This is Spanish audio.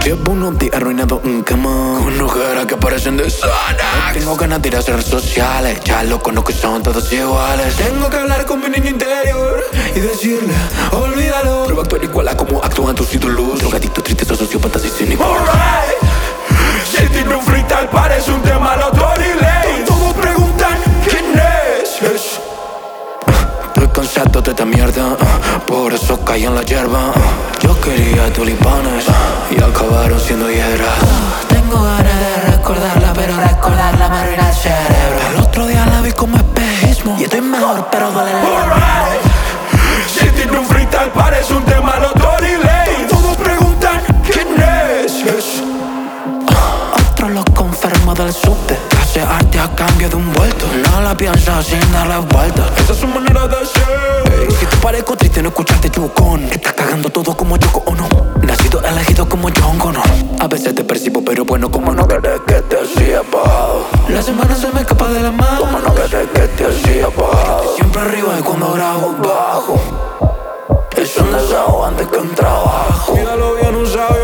Llevo unos días arruinado en cama con ojeras que parecen de Xanax. Tengo ganas de ir a hacer redes sociales, ya lo conozco y son todos iguales. Tengo que hablar con mi niño interior y decirle, olvídalo. Prueba actuar igual a como actúan tus ídolos. Drogadictos, tristes, sociópatas y cínicos. Alright, si tiene un freestyle parece un tema al autorelay. Todos preguntan quién es. Estoy cansado de esta mierda, por eso caí en la hierba. Yo quería tulipanes y acabaron siendo hiedras. Tengo ganas de recordarla, pero recordarla me arruina el cerebro. El otro día la vi como espejismo y estoy mejor, pero duele la Alright, si tiene un freestyle parece un tema al autorelay. Todos preguntan quién es. Otro loco enfermo del subte, hace arte a cambio de un vuelto. No la piensa sin darle vuelta. Esa es su manera de ser. Si te parezco triste no escucharte Yukon, estás cagando todo como Yoko Ono. Nacido elegido como John Connor. A veces te percibo pero bueno, como no querés que te hacía bajado. La semana se me escapa de la mano, como no querés que te hacía bajado. Siempre arriba y cuando grabo bajo. Es un desahogo antes que un trabajo. Cuídalo bien usado.